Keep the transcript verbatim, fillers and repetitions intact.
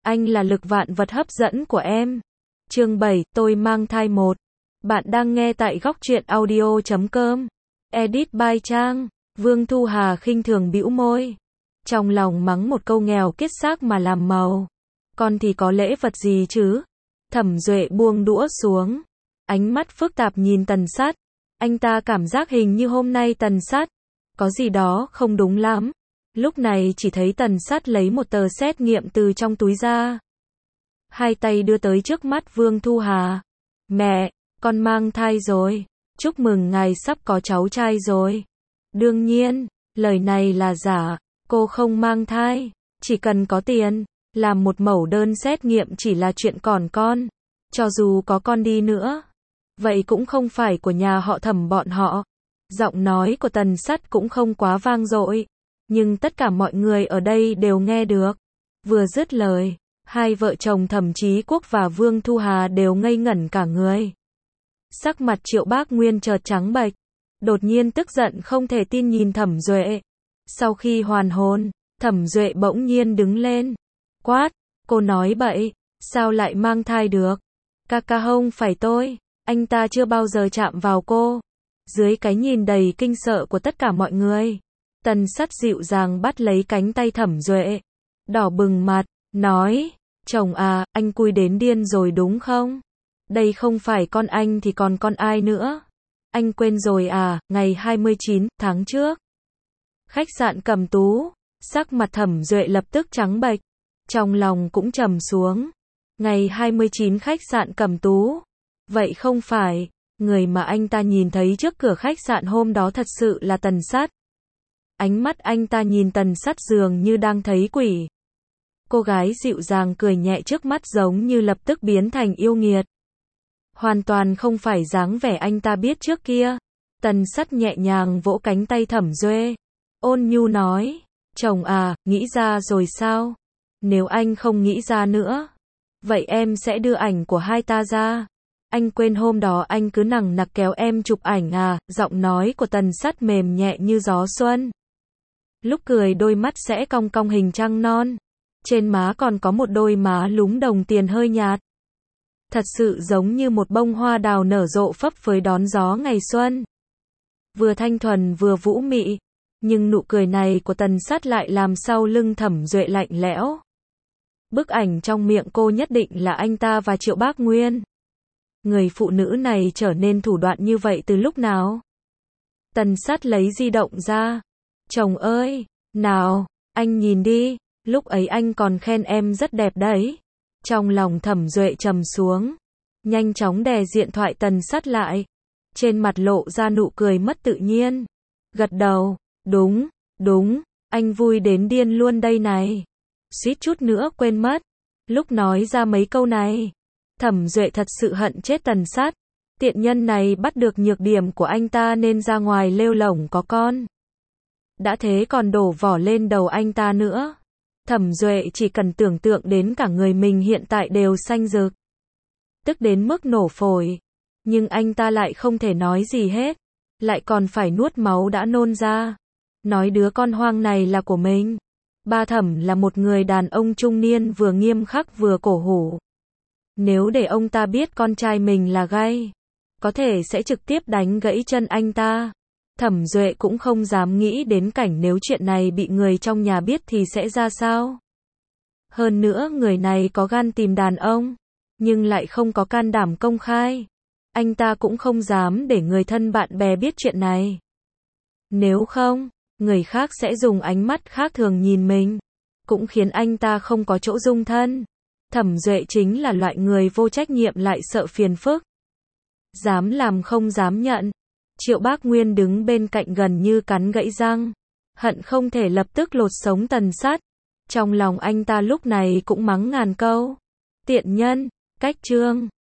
anh là lực vạn vật hấp dẫn của em. Chương bảy, tôi mang thai một. Bạn đang nghe tại góc truyện audio chấm com. Edit by Trang. Vương Thu Hà khinh thường bĩu môi. Trong lòng mắng một câu nghèo kiết xác mà làm màu. Con thì có lễ vật gì chứ? Thẩm Duệ buông đũa xuống. Ánh mắt phức tạp nhìn Tần Sát. Anh ta cảm giác hình như hôm nay Tần Sát có gì đó không đúng lắm. Lúc này chỉ thấy Tần Sát lấy một tờ xét nghiệm từ trong túi ra. Hai tay đưa tới trước mắt Vương Thu Hà. Mẹ, con mang thai rồi. Chúc mừng ngài sắp có cháu trai rồi. Đương nhiên, lời này là giả. Cô không mang thai. Chỉ cần có tiền, làm một mẫu đơn xét nghiệm chỉ là chuyện còn con. Cho dù có con đi nữa, vậy cũng không phải của nhà họ Thẩm bọn họ. Giọng nói của Tần Sát cũng không quá vang dội. Nhưng tất cả mọi người ở đây đều nghe được. Vừa dứt lời, hai vợ chồng Thẩm Chí Quốc và Vương Thu Hà đều ngây ngẩn cả người. Sắc mặt Triệu Bác Nguyên chợt trắng bệch. Đột nhiên tức giận không thể tin nhìn Thẩm Duệ. Sau khi hoàn hồn, Thẩm Duệ bỗng nhiên đứng lên. Quát, cô nói bậy, sao lại mang thai được? Ca ca không phải tôi, anh ta chưa bao giờ chạm vào cô. Dưới cái nhìn đầy kinh sợ của tất cả mọi người, Tần Sát dịu dàng bắt lấy cánh tay Thẩm Duệ. Đỏ bừng mặt, nói, chồng à, anh cui đến điên rồi đúng không? Đây không phải con anh thì còn con ai nữa? Anh quên rồi à, ngày hai mươi chín tháng trước. Khách sạn Cẩm Tú, sắc mặt Thẩm Duệ lập tức trắng bệch, trong lòng cũng trầm xuống. Ngày hai mươi chín khách sạn Cẩm Tú. Vậy không phải, người mà anh ta nhìn thấy trước cửa khách sạn hôm đó thật sự là Tần Sát. Ánh mắt anh ta nhìn Tần Sát dường như đang thấy quỷ. Cô gái dịu dàng cười nhẹ trước mắt giống như lập tức biến thành yêu nghiệt. Hoàn toàn không phải dáng vẻ anh ta biết trước kia. Tần Sát nhẹ nhàng vỗ cánh tay Thẩm Duệ. Ôn nhu nói, chồng à, nghĩ ra rồi sao? Nếu anh không nghĩ ra nữa, vậy em sẽ đưa ảnh của hai ta ra. Anh quên hôm đó anh cứ nằng nặc kéo em chụp ảnh à? Giọng nói của Tần Sát mềm nhẹ như gió xuân. Lúc cười đôi mắt sẽ cong cong hình trăng non. Trên má còn có một đôi má lúm đồng tiền hơi nhạt. Thật sự giống như một bông hoa đào nở rộ phấp phới đón gió ngày xuân. Vừa thanh thuần vừa vũ mị. Nhưng nụ cười này của Tần Sát lại làm sau lưng Thẩm Duệ lạnh lẽo. Bức ảnh trong miệng cô nhất định là anh ta và Triệu Bác Nguyên. Người phụ nữ này trở nên thủ đoạn như vậy từ lúc nào? Tần Sát lấy di động ra. Chồng ơi, nào, anh nhìn đi, lúc ấy anh còn khen em rất đẹp đấy. Trong lòng Thẩm Duệ trầm xuống, nhanh chóng đè điện thoại Tần Sát lại. Trên mặt lộ ra nụ cười mất tự nhiên. Gật đầu, đúng, đúng, anh vui đến điên luôn đây này. Suýt chút nữa quên mất. Lúc nói ra mấy câu này, Thẩm Duệ thật sự hận chết Tần Sát. Tiện nhân này bắt được nhược điểm của anh ta nên ra ngoài lêu lổng có con. Đã thế còn đổ vỏ lên đầu anh ta nữa. Thẩm Duệ chỉ cần tưởng tượng đến cả người mình hiện tại đều xanh rực. Tức đến mức nổ phổi. Nhưng anh ta lại không thể nói gì hết. Lại còn phải nuốt máu đã nôn ra. Nói đứa con hoang này là của mình. Ba Thẩm là một người đàn ông trung niên vừa nghiêm khắc vừa cổ hủ. Nếu để ông ta biết con trai mình là gay, có thể sẽ trực tiếp đánh gãy chân anh ta. Thẩm Duệ cũng không dám nghĩ đến cảnh nếu chuyện này bị người trong nhà biết thì sẽ ra sao. Hơn nữa người này có gan tìm đàn ông, nhưng lại không có can đảm công khai. Anh ta cũng không dám để người thân bạn bè biết chuyện này. Nếu không, người khác sẽ dùng ánh mắt khác thường nhìn mình, cũng khiến anh ta không có chỗ dung thân. Thẩm Duệ chính là loại người vô trách nhiệm lại sợ phiền phức. Dám làm không dám nhận. Triệu Bác Nguyên đứng bên cạnh gần như cắn gãy răng. Hận không thể lập tức lột sống Tần Sát. Trong lòng anh ta lúc này cũng mắng ngàn câu. Tiện nhân, cách chương.